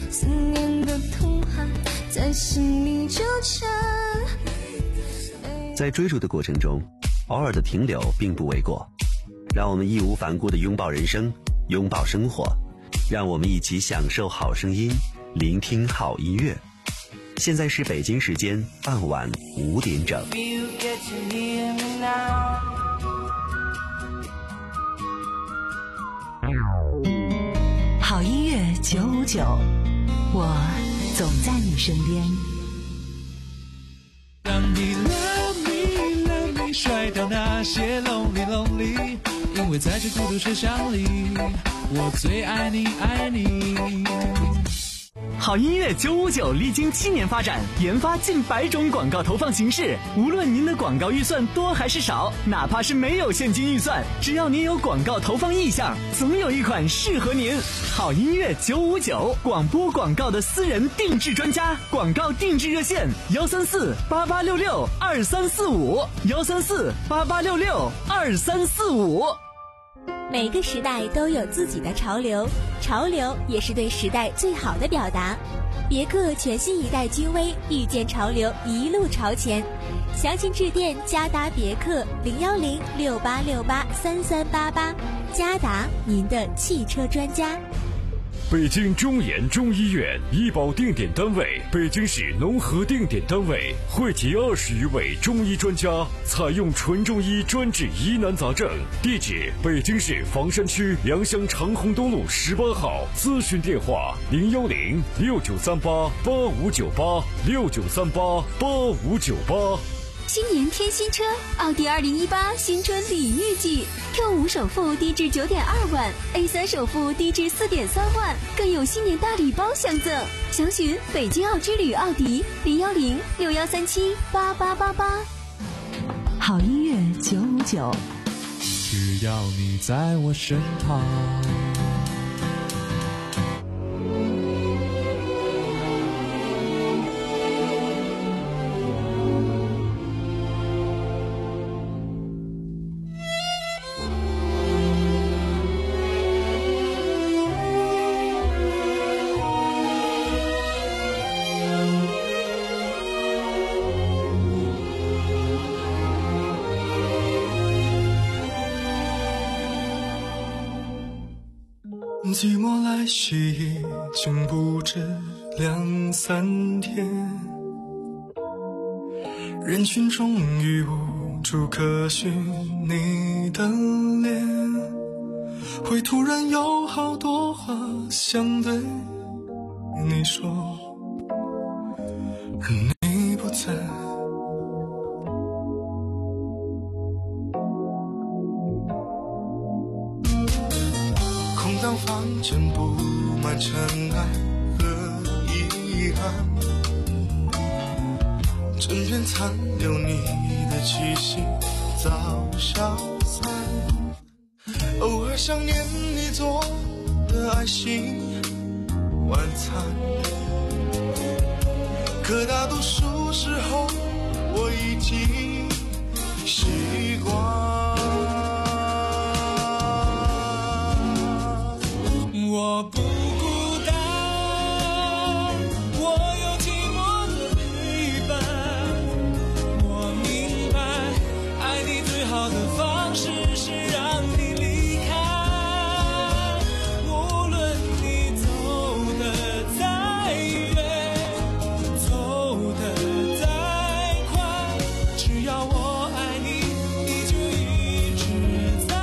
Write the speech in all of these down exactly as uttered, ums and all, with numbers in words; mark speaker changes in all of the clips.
Speaker 1: 思念的痛还在心里纠缠。
Speaker 2: 在追逐的过程中，偶尔的停留并不为过。让我们义无反顾地拥抱人生，拥抱生活，让我们一起享受好声音，聆听好音乐。现在是北京时间傍晚五点整。
Speaker 3: 好音乐九五九，我总在你身边。
Speaker 4: 当你 love me love me 甩掉那些 lonely lonely， 因为在这孤独车厢里，我最爱你爱你。
Speaker 5: 好音乐九五九历经七年发展，研发近百种广告投放形式。无论您的广告预算多还是少，哪怕是没有现金预算，只要您有广告投放意向，总有一款适合您。好音乐九五九，广播广告的私人定制专家，广告定制热线幺三四八八六六二三四五幺三四八八六六二三四五。
Speaker 6: 每个时代都有自己的潮流，潮流也是对时代最好的表达。别克全新一代君威，遇见潮流，一路朝前。详情致电嘉达别克零幺零六八六八三三八八，嘉达，您的汽车专家。
Speaker 7: 北京中研中医院医保定点单位，北京市农合定点单位，汇集二十余位中医专家，采用纯中医专治疑难杂症。地址：北京市房山区良乡长虹东路十八号。咨询电话：零幺零六九三八八五九八六九三八八五九八。
Speaker 8: 新年添新车，奥迪二零一八新春礼遇季 ，Q 五首付低至九点二万 ，A 三首付低至四点三万，更有新年大礼包相赠。详询北京奥之旅奥迪零幺零六幺三七八八八八。
Speaker 3: 好音乐九五九，
Speaker 4: 只要你在我身旁。
Speaker 9: 寂寞来袭已经不止两三天，人群中已无处可寻你的脸，会突然有好多话想对你说，而你不在。当房间布满尘埃和遗憾，枕边残留你的气息早消散，偶尔想念你做的爱心晚餐，可大多数时候我已经习惯。
Speaker 4: 我不孤单，我有寂寞的陪伴。我明白，爱你最好的方式是让你离开。无论你走得再远，走得再快，只要我爱你，你就一直在。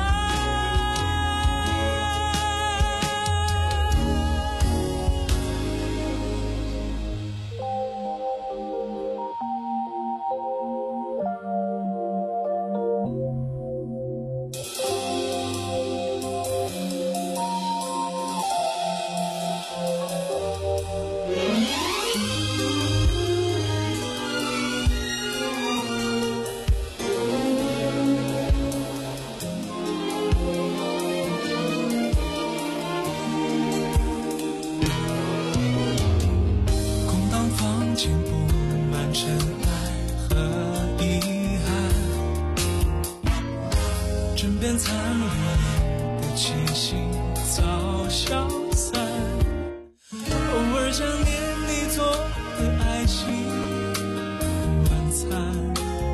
Speaker 4: 残留的气息早消散，偶尔尔想念你做的爱情晚餐，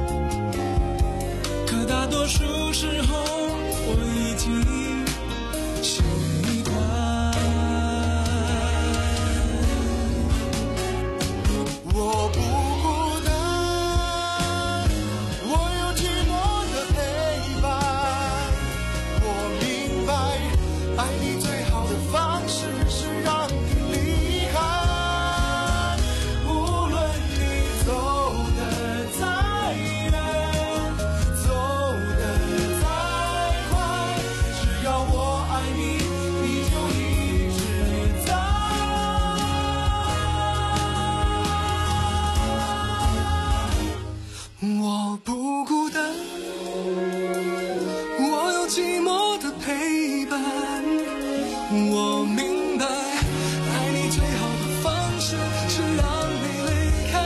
Speaker 4: 可大多数时候我已经习惯。
Speaker 9: 我不孤单，我有寂寞的陪伴。我明白，爱你最好的方式是让你离开。无论你走得再远，走得再快，只要我爱你，你就一直在。我不孤单，我有寂寞的陪伴。我明白，爱你最好的方式是让你离开。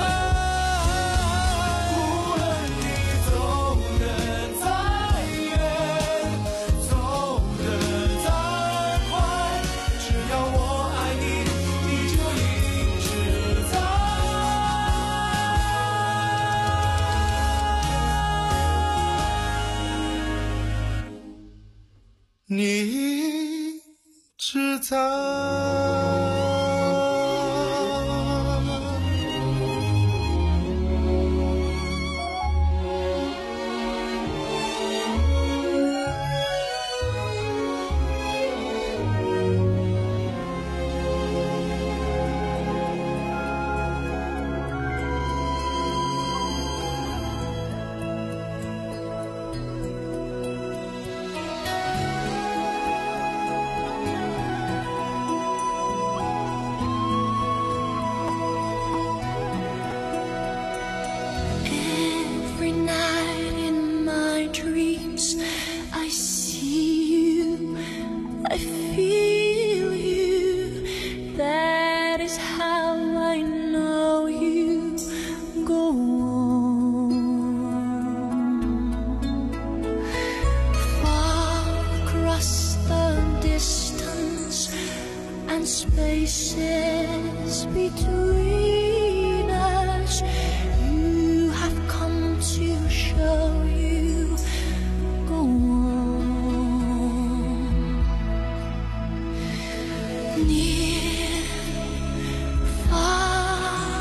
Speaker 9: 无论你走得再远，走得再快，只要我爱你，你就一直在。你一直在。
Speaker 1: Every night in my dreams, I see you, I feel you. That is how I know you go on. Far across the distance and spaces between us, you have come to show you go on. Near, far,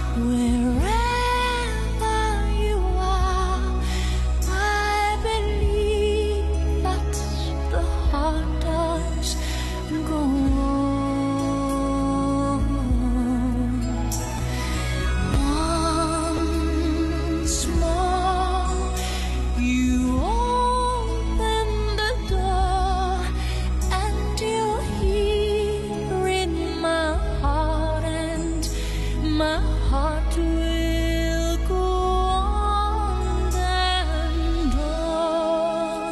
Speaker 1: wherever you are, I believe that the heart does go on. Once more, you open the door, and you're here in my heart, and my heart will go on and on.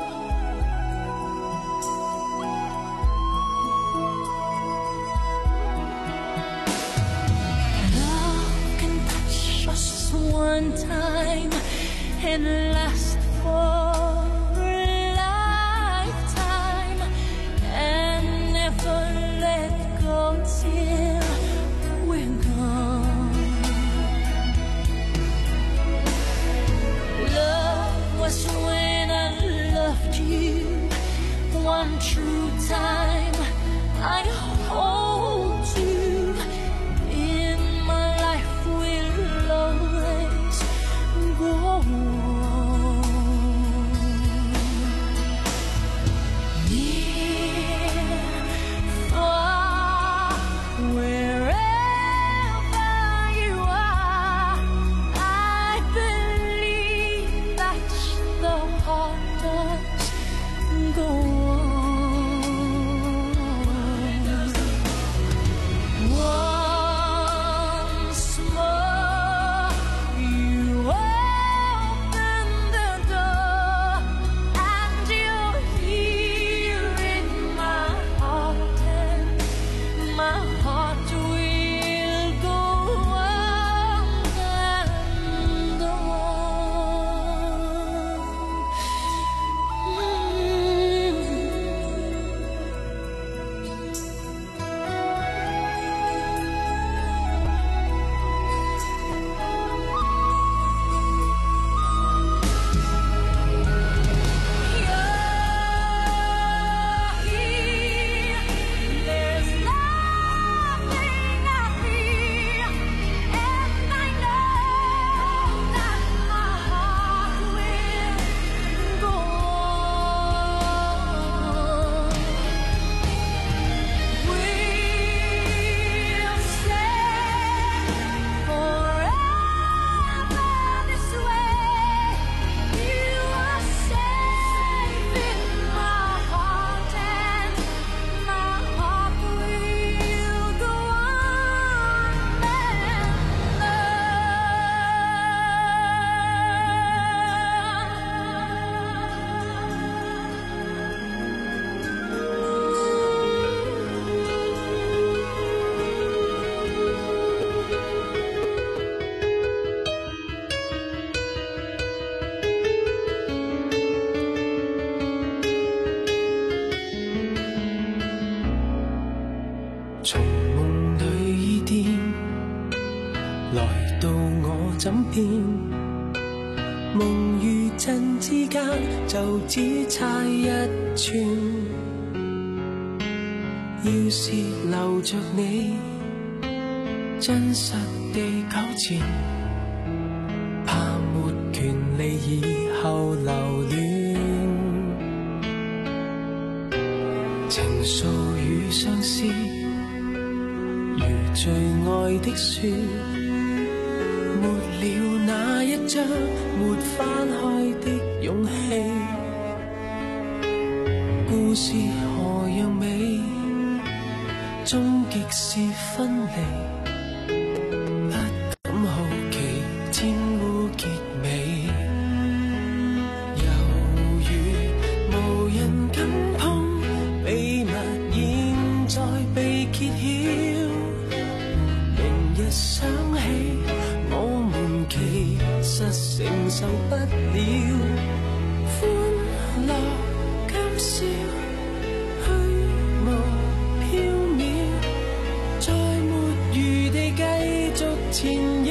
Speaker 1: Love can touch us one time and last for a lifetime, and never let go till we're gone. Love was when I loved you one true time. I hold you in my life, will always go on.
Speaker 4: 來到我枕邊，夢與真之間就只差一寸。要是留着你，真實地糾纏，怕沒權利以後留戀。情愫與相思，如最愛的書，沒了那一張沒翻開的勇氣。故事何樣美，終極是分離，不敢好奇沾污結尾，猶如無人敢碰，秘密現在被揭曉。明日想起，我們其實承受不了，歡樂今宵纏繞，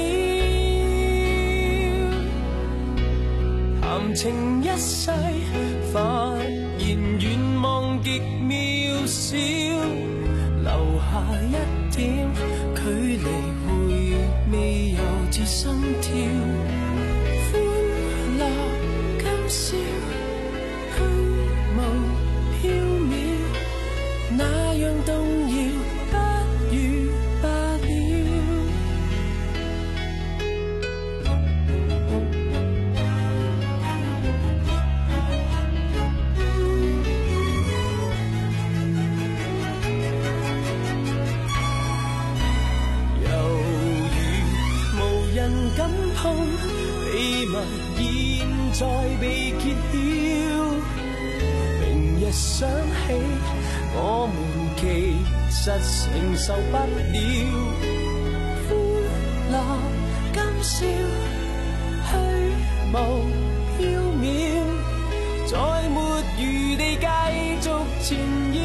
Speaker 4: 談情一世，發現願望極渺小，留下一點距離，回味猶似心跳。歡樂今宵，虛無縹緲，那樣動搖，不如罷了。秘密現在被揭曉，明日想起，我們其實承受不了。歡樂今宵，虛無縹緲，再沒餘地繼續纏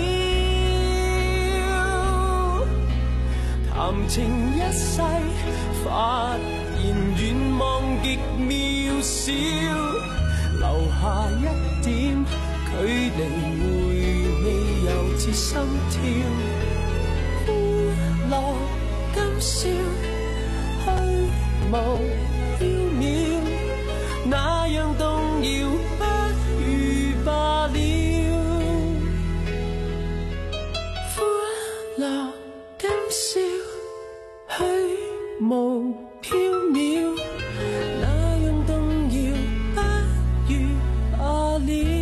Speaker 4: 繞，談情一世，發現願望極渺小，留下一點距離，回味猶似心跳。歡樂今宵，虛無縹緲，那樣動搖，不如罷了。歡樂今宵，虛無縹緲，那樣動搖，不如罷了。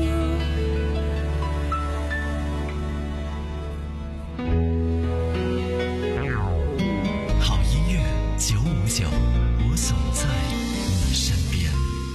Speaker 2: 好音樂九五九，我總在你身邊。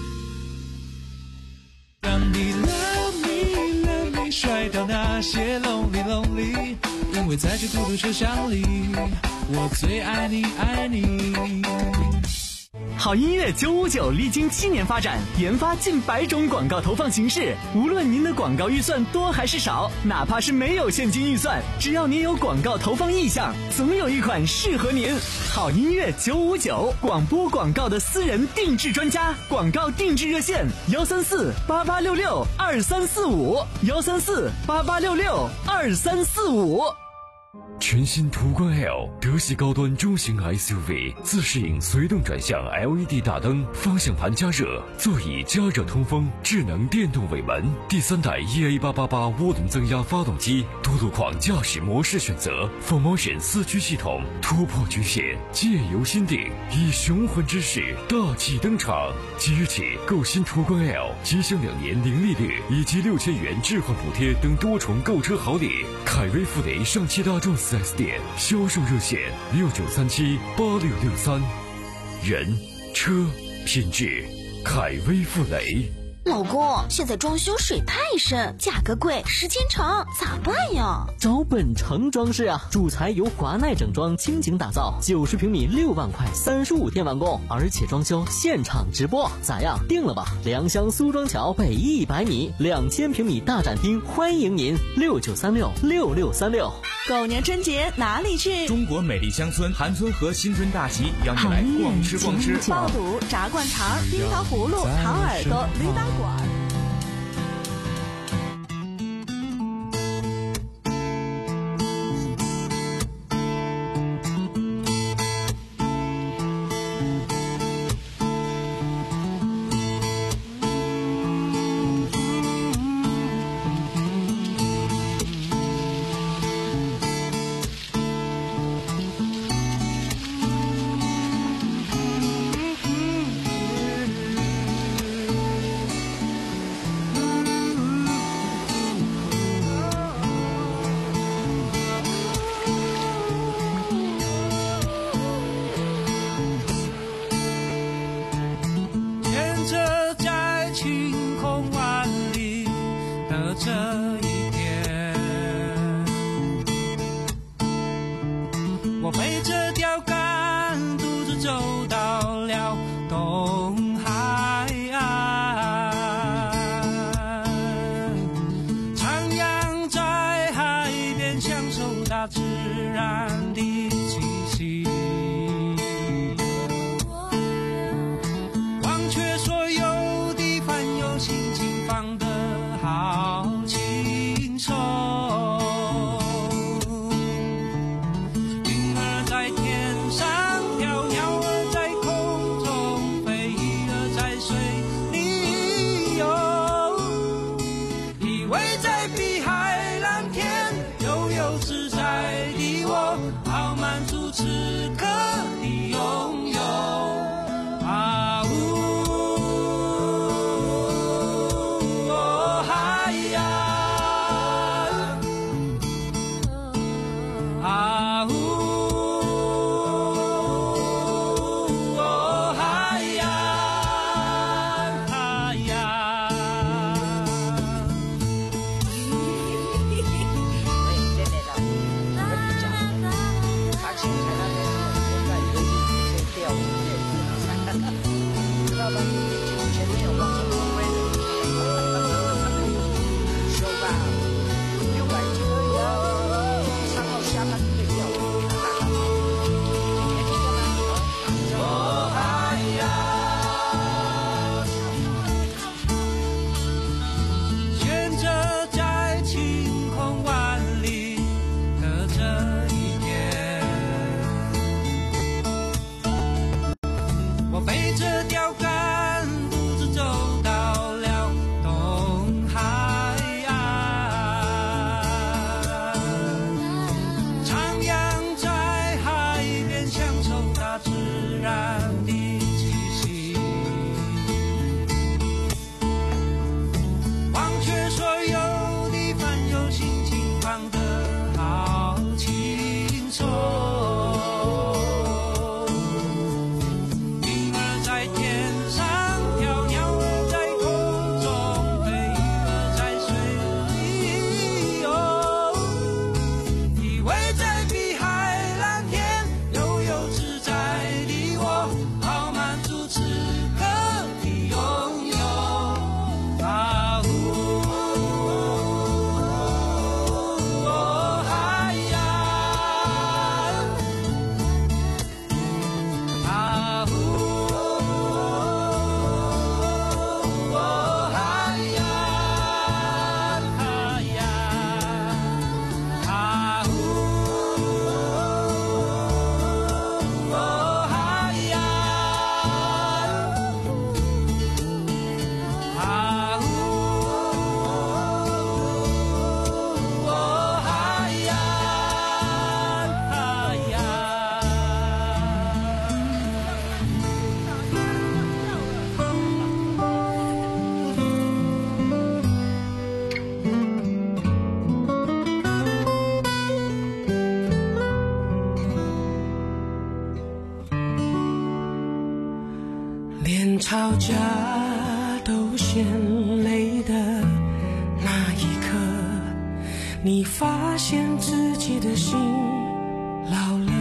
Speaker 4: 當你 love me love me 甩掉那些 lonely lonely， 因為在這孤獨車廂裡，我最愛你愛你。
Speaker 5: 好音樂九五九歷經七年發展，研發近百種廣告投放形式。無論您的廣告預算多還是少，哪怕是沒有現金預算，只要您有廣告投放意向，總有一款適合您。好音樂九五九，廣播廣告的私人定制專家，廣告定制熱線：幺三四八八六六二三四五，幺三四八八六六二三四五。
Speaker 7: 全新途观 L 德系高端中型 S U V， 自适应随动转向 L E D 大灯，方向盘加热，座椅加热通风，智能电动尾门，第三代 E A 八八八涡轮增压发动机，多路况驾驶模式选择 ，Four Motion 四驱系统突破局限，借由心定，以雄浑之势大气登场。即日起购新途观 L， 即享两年零利率以及六千元置换补贴等多重购车好礼。凯威富雷上汽大众四 S 店销售热线六九三七八六六三，人车品质，凯威富雷。
Speaker 10: 老公，现在装修水太深，价格贵，时间长，咋办呀？
Speaker 11: 找本城装饰啊，主材由华奈整装倾情打造，九十平米六万块，三十五天完工，而且装修现场直播，咋样？定了吧？良乡苏庄桥北一百米，两千平米大展厅，欢迎您，六九三六六六三六。
Speaker 12: 狗年春节哪里去？
Speaker 13: 中国美丽乡村韩村和新春大集，邀你来逛吃逛吃，
Speaker 12: 爆肚、炸灌肠、冰糖葫芦、糖耳朵、驴打滚。
Speaker 4: 这一天，我背着钓竿，独自走到了东海岸，徜徉在海边，享受大自然的气息，忘却所有的烦忧，心情放得好轻松。云儿在天上飘，鸟儿在空中飞，鱼儿在水里游，依偎在碧海蓝天，悠悠自在的我，好满足此刻的拥有。啊呜啊呜哦嗨呀嗨呀，悬着在晴空万里的这一天，我背着钓竿，独自走到了东海岸，徜徉在海边，享受大自然的气息，忘却所有的烦忧，心情放得好轻松。云儿在天上飘，鸟儿在空中飞，鱼儿在水里游，依偎在碧海蓝天，悠悠自在的我，好满足此刻的拥有。啊呜哦嗨呀，啊呜哦嗨呀嗨呀，啊呜哦嗨呀，啊呜哦嗨呀嗨呀。
Speaker 14: 连吵架都显泪的那一刻，你发现自己的心老了。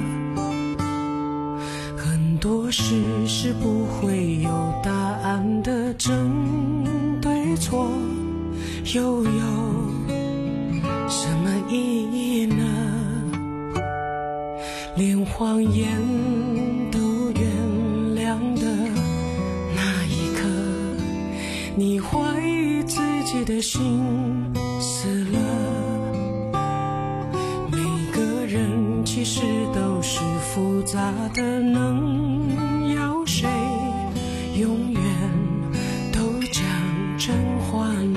Speaker 14: 很多事是不会有答案的，真对错又有什么意义呢？连谎言都原谅的那一刻，你怀疑自己的心死了。每个人其实都是复杂的，能要谁永远都讲真话呢？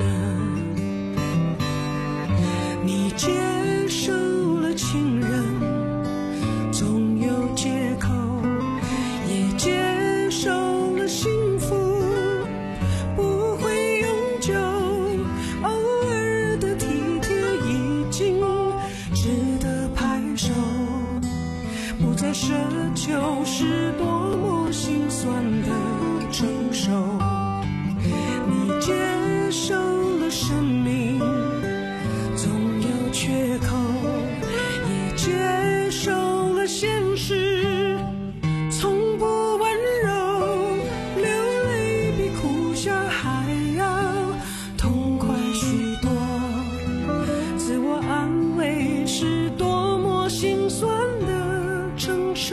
Speaker 14: 你接受了情人总有借口，也接受了幸福不会永久，偶尔的体贴已经值得拍手，不再奢求是多么心酸的承受。你接受了生命总有缺口，也接受了现实从不温柔，流泪比哭笑还要痛快许多，自我安慰是多么心酸的承受。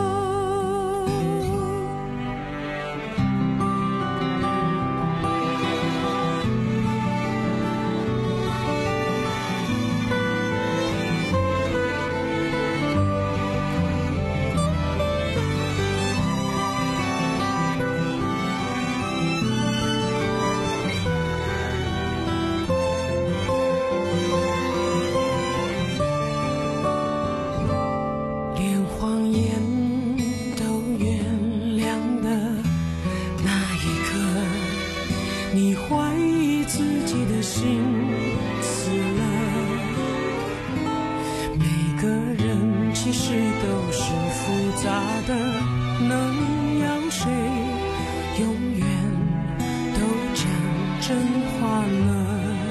Speaker 14: 连谎言都原谅的那一刻，你怀疑自己的心死了。每个人其实都是复杂的，能要谁永远都讲真话呢？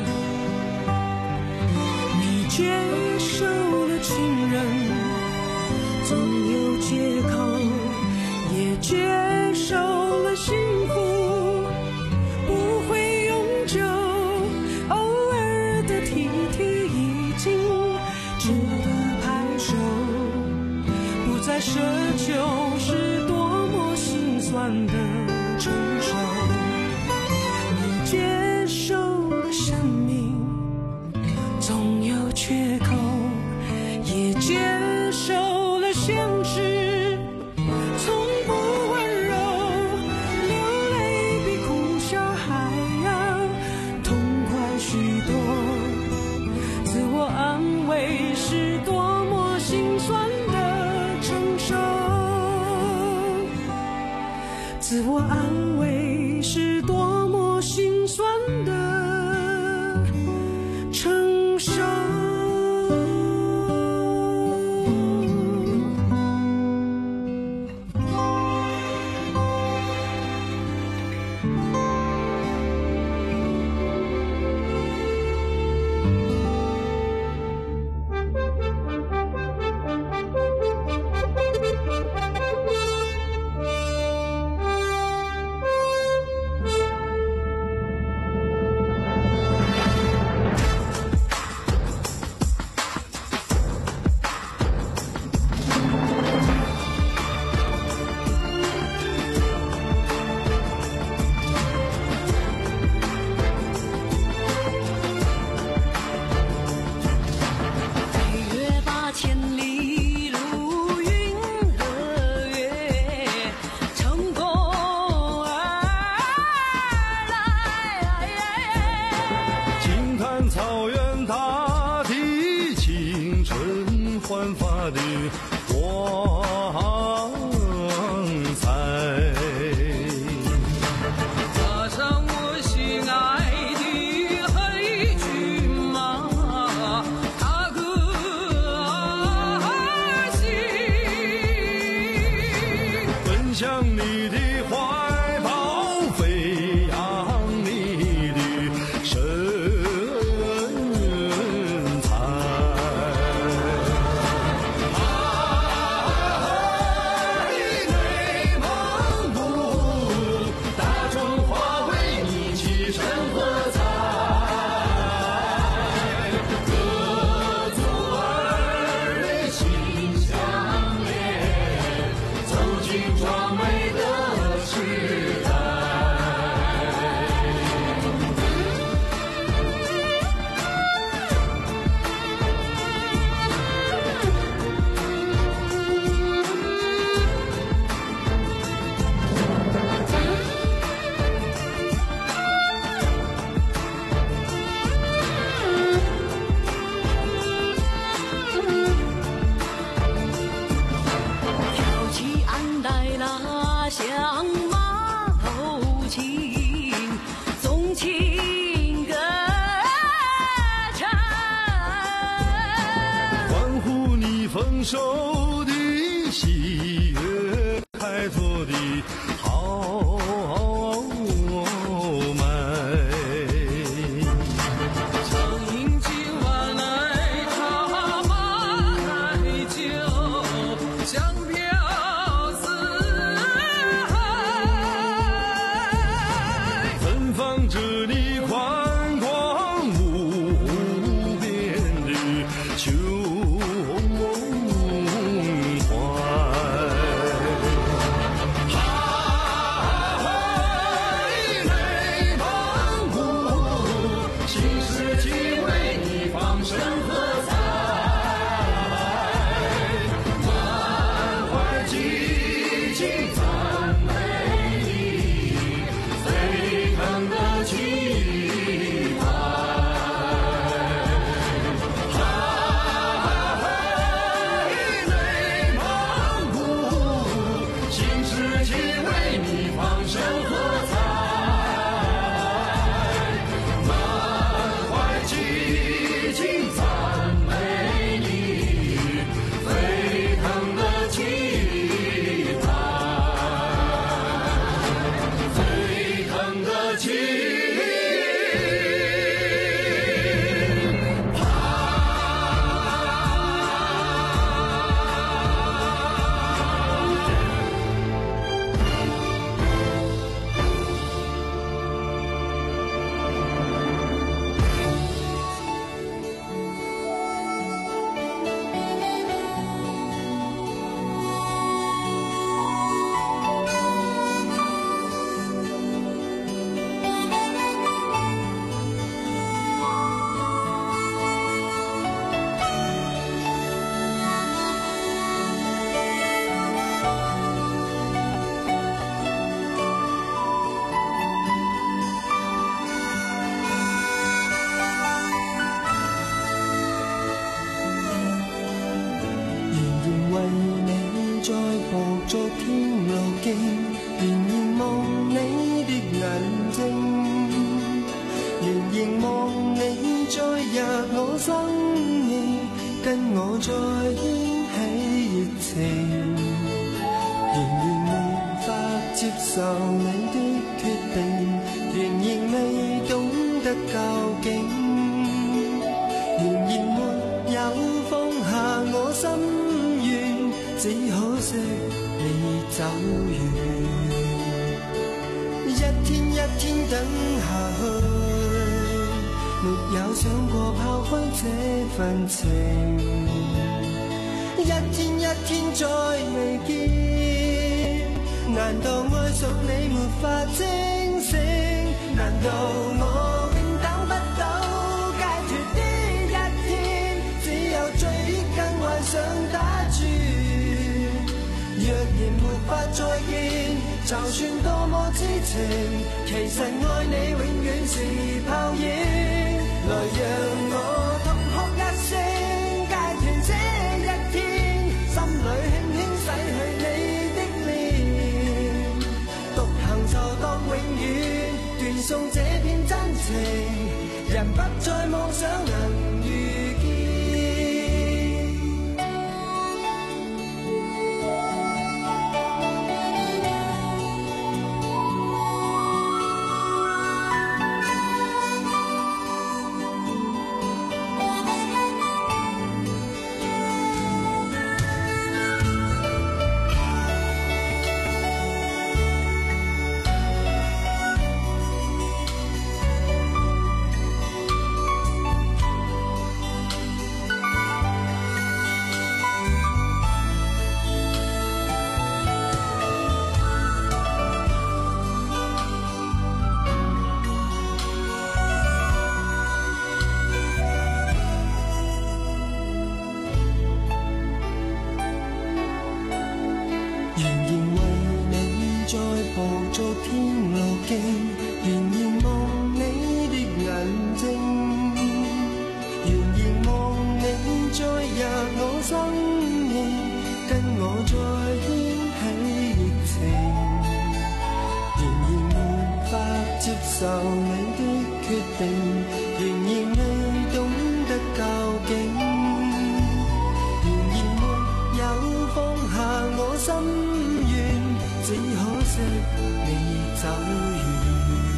Speaker 14: 你接受了情人总有借口，也接受了幸福不会永久，偶尔的体贴已经值得拍手，不再奢求是多么心酸的承受。你接受了生命总有缺口，也接受了现实从不温柔，流泪比哭笑还要痛快许多，自我安慰是多么心酸的承受，自我安慰是多么心酸的承受。
Speaker 9: 向你的怀抱飞扬丰收的喜悦，开拓的豪迈。
Speaker 4: 唱饮今晚来茶马来酒，香飘四海，
Speaker 9: 芬芳着你宽广无边的秋
Speaker 14: 受你的決定，仍然未懂得究竟，仍然沒惜你走遠。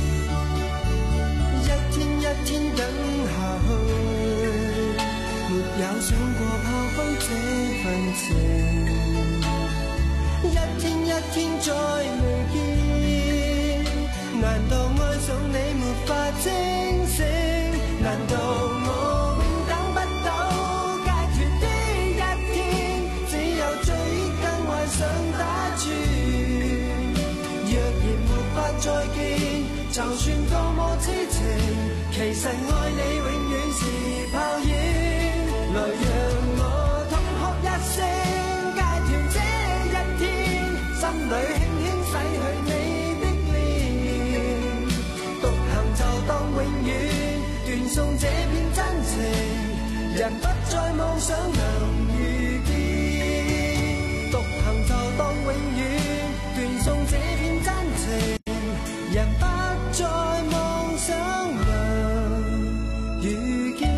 Speaker 14: 一天一天等下去，沒有想過拋開這份情。一天一天再未見，難道愛上你沒法清醒？難道我永等不到解脫的一天？只有追憶跟幻想打轉。若然沒法再見，就算多麼痴情，其實愛你永遠是泡影。來讓我痛哭一聲，戒斷這一天，心裏輕輕洗去你的臉，獨行就當永遠斷送這片真情，人不再妄想能遇見，獨行就當永遠斷送這片真情，人不再妄想能遇見。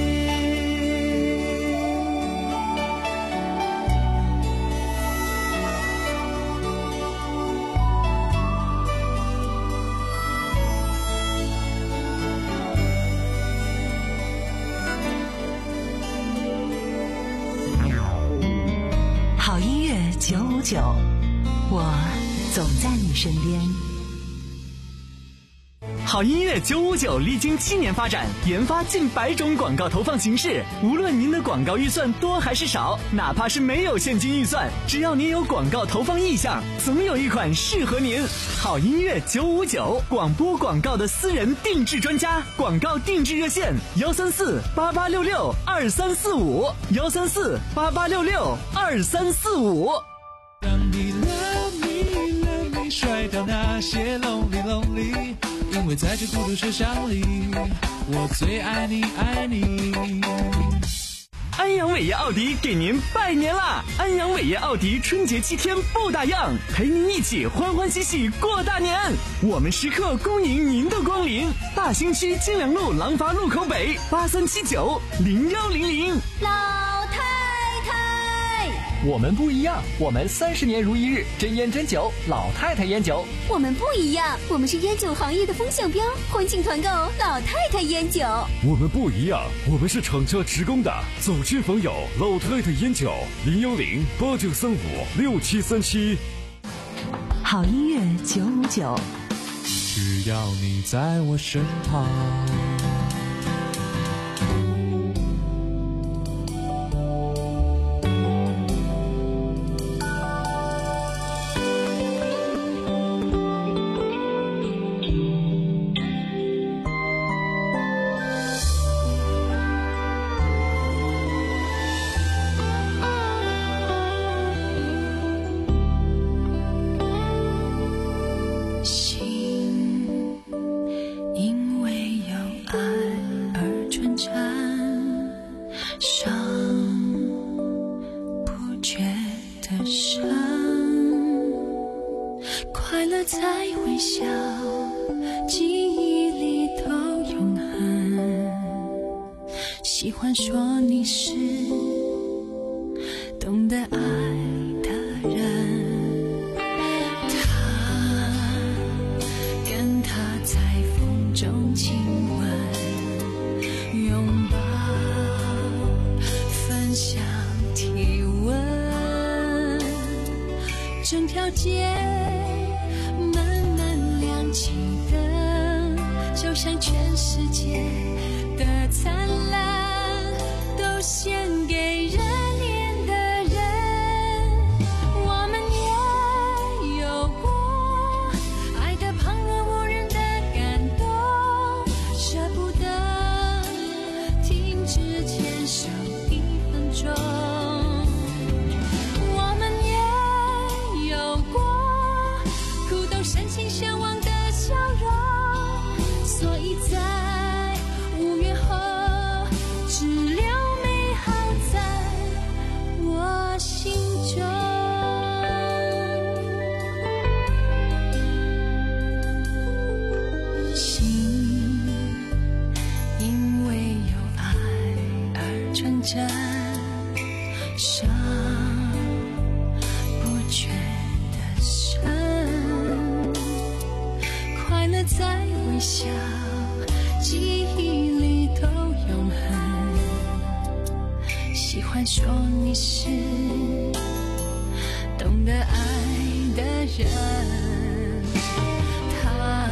Speaker 3: 好音乐九五九，我总在你身边。
Speaker 5: 好音乐九五九历经七年发展，研发近百种广告投放形式。无论您的广告预算多还是少，哪怕是没有现金预算，只要您有广告投放意向，总有一款适合您。好音乐九五九，广播广告的私人定制专家，广告定制热线：幺三四八八六六二三四五，幺三四八八六六二三四五。
Speaker 4: 让你 love me love me 甩掉那些 lonely lonely， 因为在这孤独世上里，我最爱你爱你。
Speaker 5: 安阳伟业奥迪给您拜年啦！安阳伟业奥迪春节七天不打烊，陪您一起欢欢喜喜过大年。我们时刻恭迎您的光临。大兴区金良路廊坊路口北八三七九零幺零零。
Speaker 8: 老太太，
Speaker 11: 我们不一样，我们三十年如一日，真烟真酒，老太太烟酒。
Speaker 8: 我们不一样，我们是烟酒行业的风向标，欢庆团购老太太烟酒。
Speaker 7: 我们不一样，我们是厂家直供的，走亲访友，老太太烟酒，零幺零八九三五六七三七。
Speaker 3: 好音乐九五九，
Speaker 4: 只要你在我身旁。
Speaker 1: 喜欢说你是懂得爱的人，他跟他在风中亲吻，拥抱，分享体温，整条街慢慢亮起灯，就像全世界的灿烂都献给热恋的人。我们也有过爱得旁若无人的感动，舍不得停止牵手一分钟。我们也有过哭到深情向往的笑容，所以在五月后只留美好在笑，记忆里都永恒。喜欢说你是懂得爱的人，他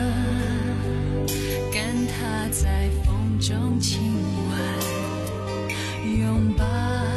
Speaker 1: 赶踏在风中亲吻，拥抱，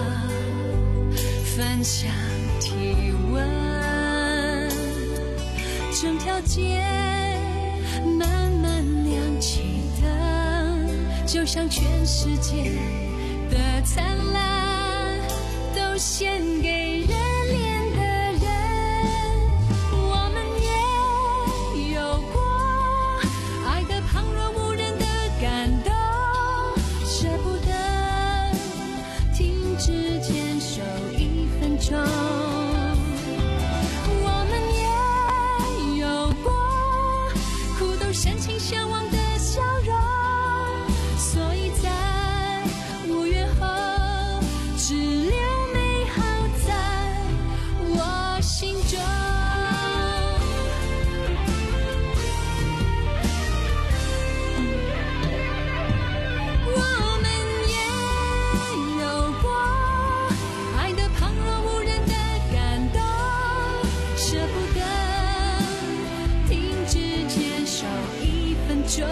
Speaker 1: 分享体温，整条街慢慢亮起灯，就像全世界的灿烂都献给热恋的人。我们也有过爱得旁若无人的感动，舍不得停止牵手一分钟。我们也有过苦斗深情相望的笑容，所以在无缘后只留美好在我心中。我们也有过爱得旁若无人的感动，舍不得停止牵手一分钟。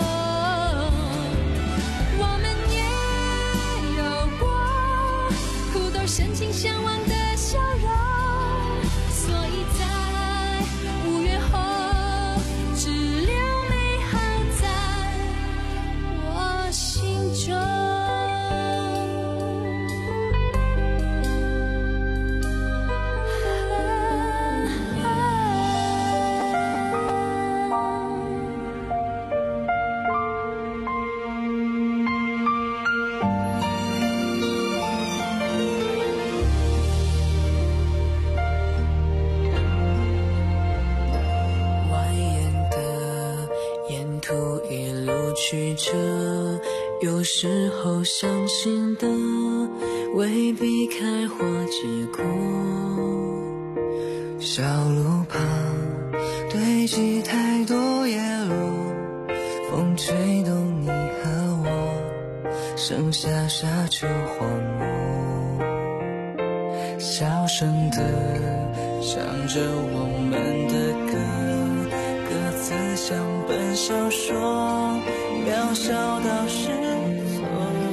Speaker 1: 我们也有过苦斗深情相望的笑容，所以在无缘后只留美好在我心中。
Speaker 14: 蜿蜒的沿途一路曲折，有时候伤心的未必开花结果。小路旁堆积太多叶落，风吹动你和我，剩下沙丘荒漠。小声地唱着我们的歌，歌词像本小说，渺小到失措。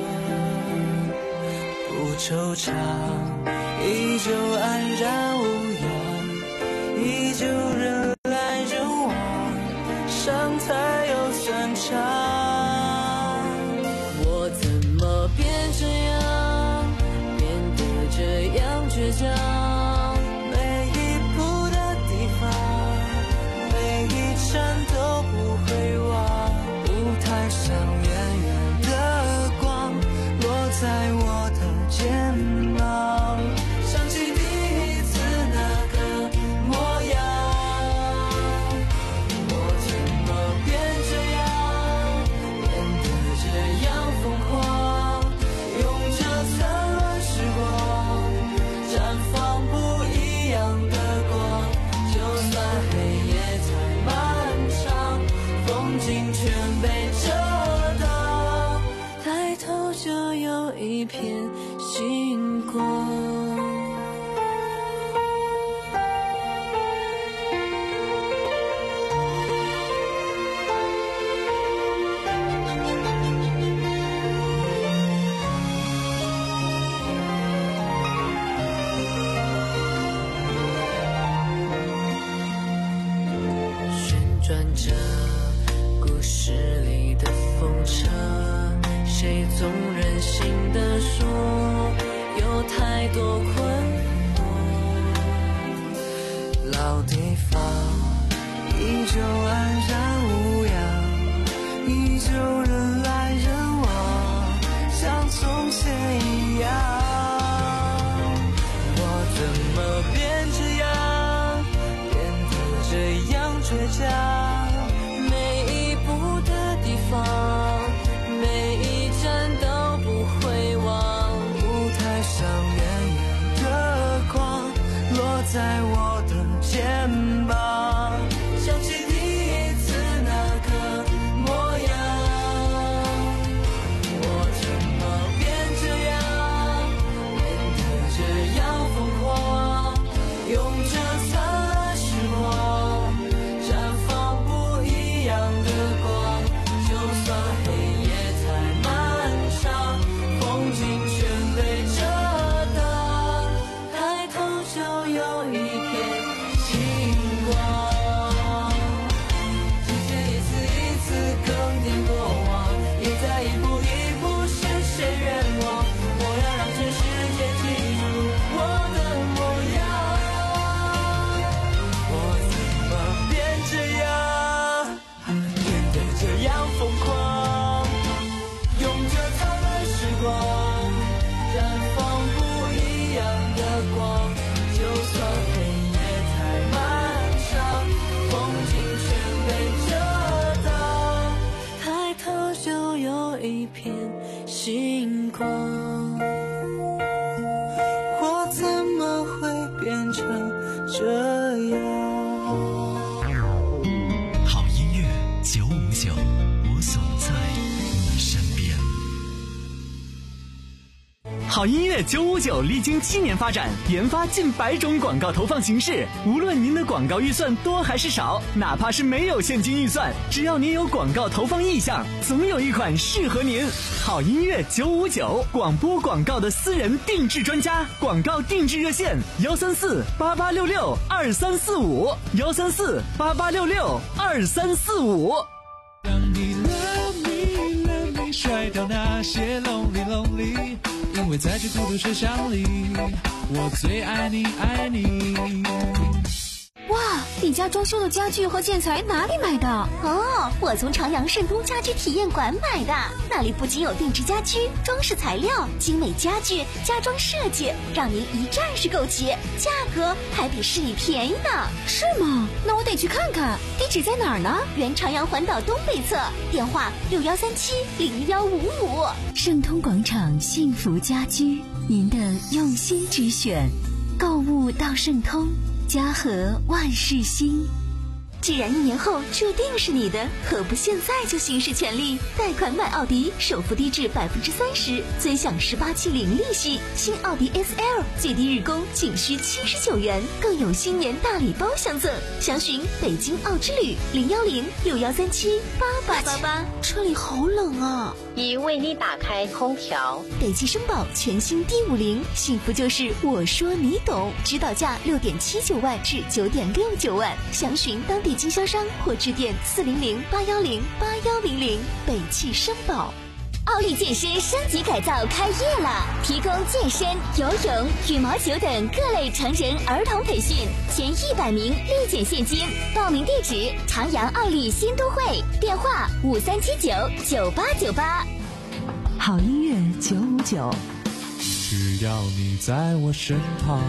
Speaker 14: 不惆怅，依旧安然无恙，依旧人来人往，伤才有算长。我怎么变这样，变得这样倔强？每一步的地方，每一站都不会忘。舞台上远远的光落在我的肩膀，想起第一次那个模样。我怎么变这样，变得这样疯狂？用这灿烂时光绽放不一样的光，就算黑夜再漫长，风景全被遮挡，抬头就有一片星光。旋转着故事里的风车，谁总任性地说有太多困惑。老地方依旧安然无恙，依旧人来人往，像从前一样。我怎么变这样，变得这样倔强？每一步的地方，每一站都不会忘。舞台上远远的光落在我的肩膀，想起第一次那个模样。 这样。
Speaker 5: 好音乐九五九，我总在你身边。好音乐九五九历经七年发展，研发近百种广告投放形式。无论您的广告预算多还是少，哪怕是没有现金预算，只要您有广告投放意向，总有一款适合您。好音乐九五九，广播广告的私人定制专家，广告定制热线：幺三四八八六六二三四五，幺三四八八六六二三四五。
Speaker 4: 当你 love me love me 甩掉那些 lonely lonely， 因为在这孤独车厢里，我最爱你爱你。
Speaker 8: 哇，你家装修的家具和建材哪里买的？
Speaker 10: 哦，我从长阳盛东家居体验馆买的，那里不仅有定制家居、装饰材料、精美家具、家装设计，让您一站式购齐，价格还比市里便宜呢。
Speaker 8: 是吗？那我得去看看。地址在哪儿呢？
Speaker 10: 原长阳环岛东北侧，电话六幺三七零幺五五。
Speaker 8: 盛通广场幸福家居，您的用心之选，购物到盛通。家和万事兴。
Speaker 10: 既然一年后注定是你的，何不现在就行使权利？贷款买奥迪，首付低至百分之三十，尊享十八期零利息。新奥迪 S L 最低日供仅需七十九元，更有新年大礼包相赠。详询北京奥之旅零幺零六幺三七八八八八。
Speaker 8: 车里好冷啊！
Speaker 15: 已为你打开空调。
Speaker 10: 北汽绅宝全新 D 五零，幸福就是我说你懂，指导价六点七九万至九点六九万。详询当地经销商或致电四零零八幺零八幺零零。北汽绅宝。
Speaker 8: 奥利健身升级改造开业了，提供健身、游泳、羽毛球等各类成人儿童培训，前一百名立减现金。报名地址：长阳奥利新都会，电话五三七九九八九八。
Speaker 3: 好音乐九五九，
Speaker 4: 只要你在我身旁。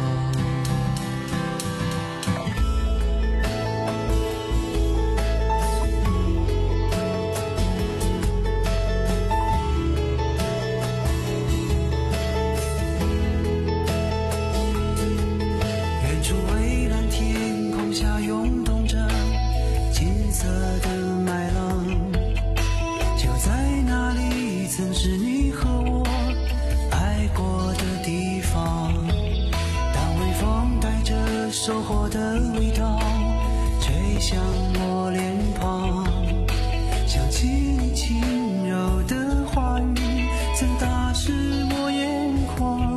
Speaker 14: 收获的味道吹向我脸庞，想起你轻柔的话语曾打湿我眼眶。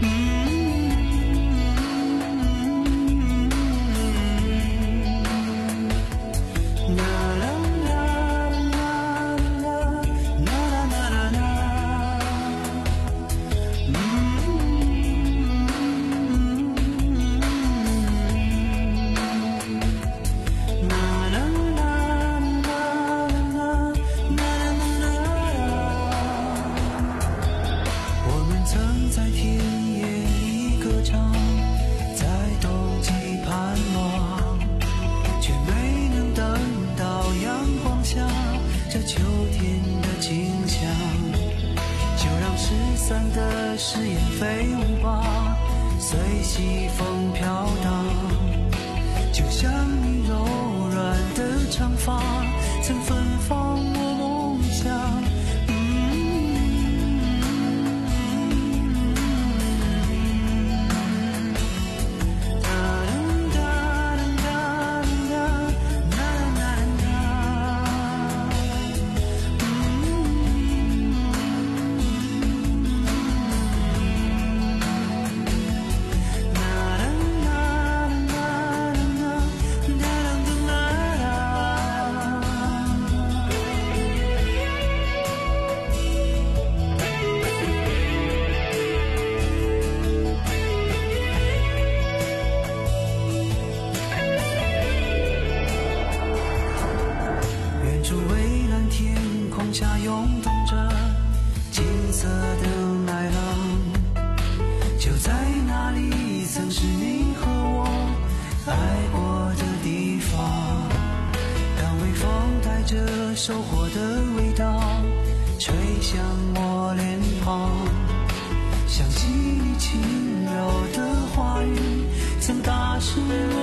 Speaker 14: 誓言飞舞吧，随西风飘荡，就像你柔软的长发曾芬芳我梦想。收获的味道吹向我脸庞，想起你轻柔的话语曾打湿我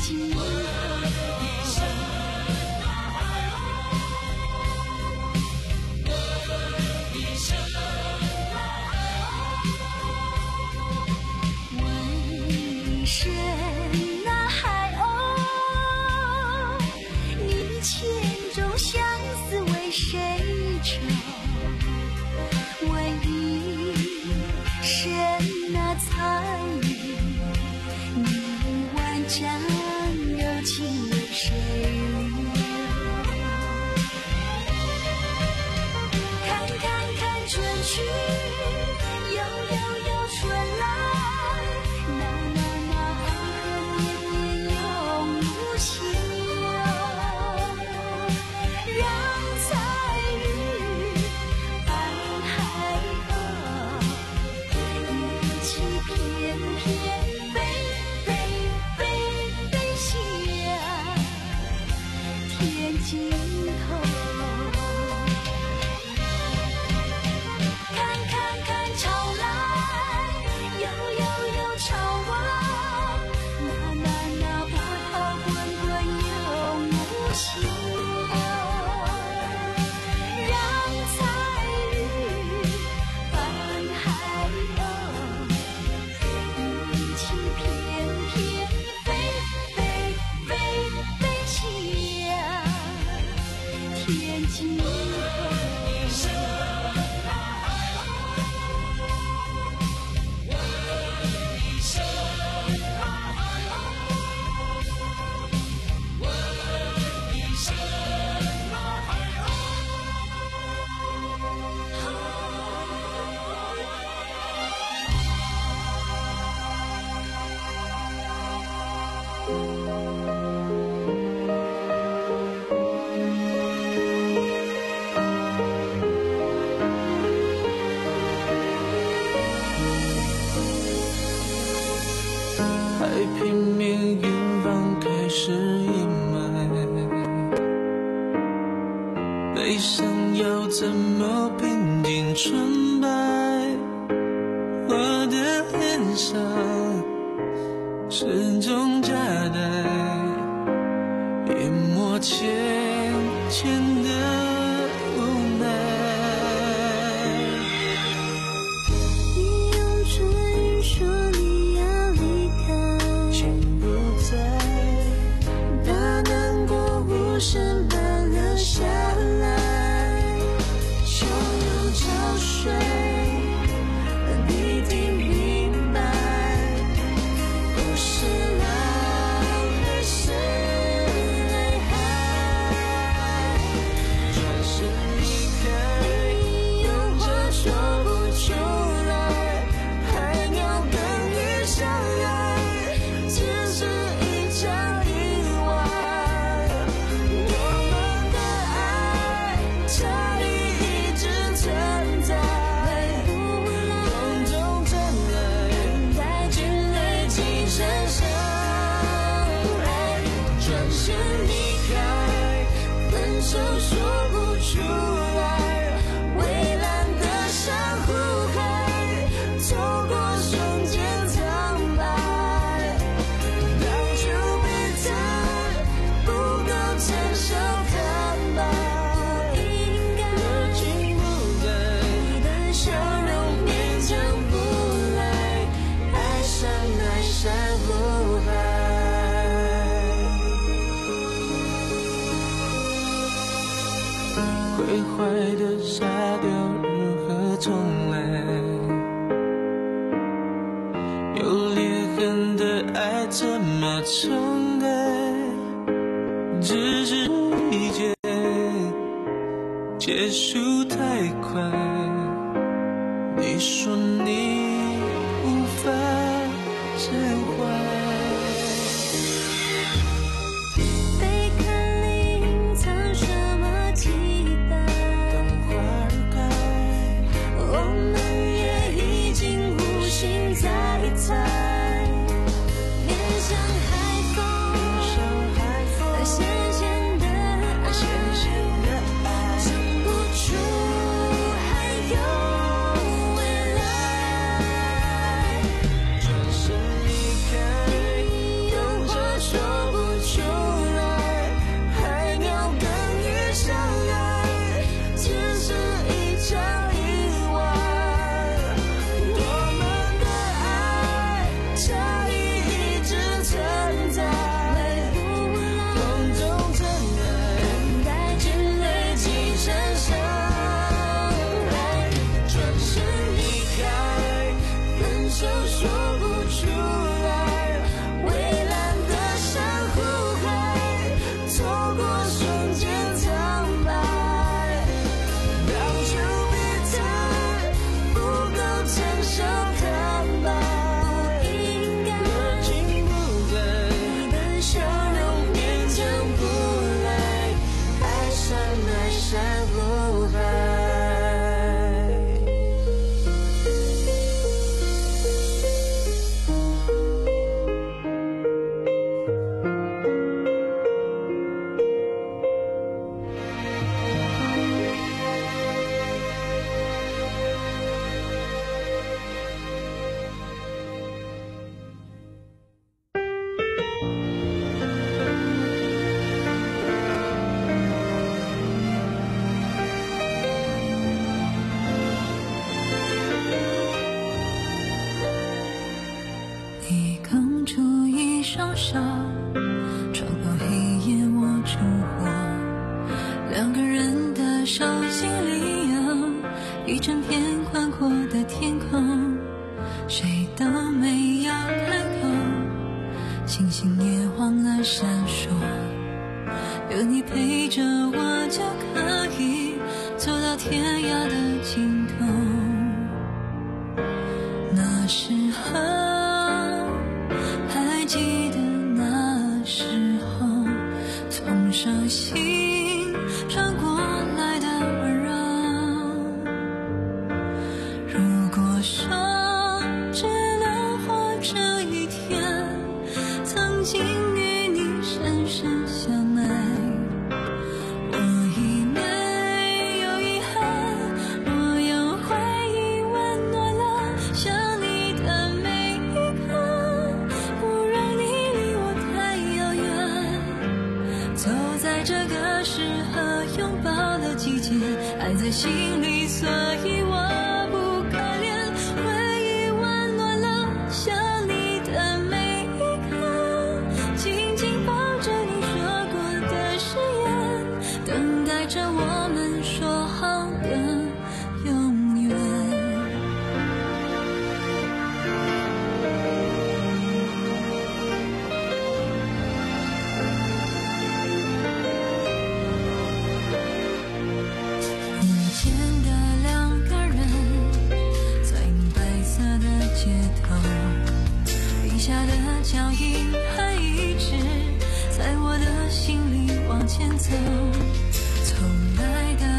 Speaker 1: 今后。为什那海鸥，你千种相思为谁愁？为什那彩云，你万丈柔情为谁留？看看看春去，又又又春来，那那那年年永无休。让彩云伴海鸥，一起翩翩飞飞飞飞向天尽头。看看看潮来，又又又潮往，那那那波涛滚滚永无休。让彩云伴海鸥，一起翩翩飞飞飞飞向天尽头。
Speaker 14: 海平面远方开始阴霾，悲伤要怎么平静纯白？我的脸上始终夹带淹没浅浅的无奈。
Speaker 1: 你用唇语说你要离开，
Speaker 14: 心不在，
Speaker 1: 把难过无声般留下来，汹涌潮水让你听明白，不是浪而是泪海。
Speaker 14: 转身离开，有话说不出来，海鸟跟鱼相爱，只是一场意外。我们的爱差异一直存在，风中传来惊雷几声相爱。转身离开，分手说不出来，蔚蓝的珊瑚海，错过瞬间苍白。当初别太不够成熟坦白，如今不在，
Speaker 1: 你的笑容
Speaker 14: 勉强不来，爱上爱珊瑚海。毁坏的沙雕如何重来？有裂痕的爱怎么重来？只是一切结束太快，你说你无法释怀。
Speaker 1: 贝壳里隐藏什么期待？
Speaker 14: 当花儿开，
Speaker 1: 我们也已经无心再猜，恋上海风，那咸咸的爱，
Speaker 14: 咸咸的爱，
Speaker 1: 想不出还有未来。 双手，窗后黑夜握住我，两个人的手心里有一整片宽阔的天空，谁都没有开口，星星也忘了闪烁，有你陪着我就可以走到天涯的尽头。那时候还记得那时候从手心传过来的温柔，如果说只能活这一天，曾经与你深深相爱，我已没有遗憾，我用回忆温暖了想你的每一刻，不让你离我太遥远，走在这个适合拥抱的季节，爱在心里，所以我不可怜，回忆温暖了想你的每一刻，紧紧抱着你说过的誓言，等待着我们说好的永远。遇见的两个人，在白色的街头，笔下的脚印还一直在我的心里往前走，从来的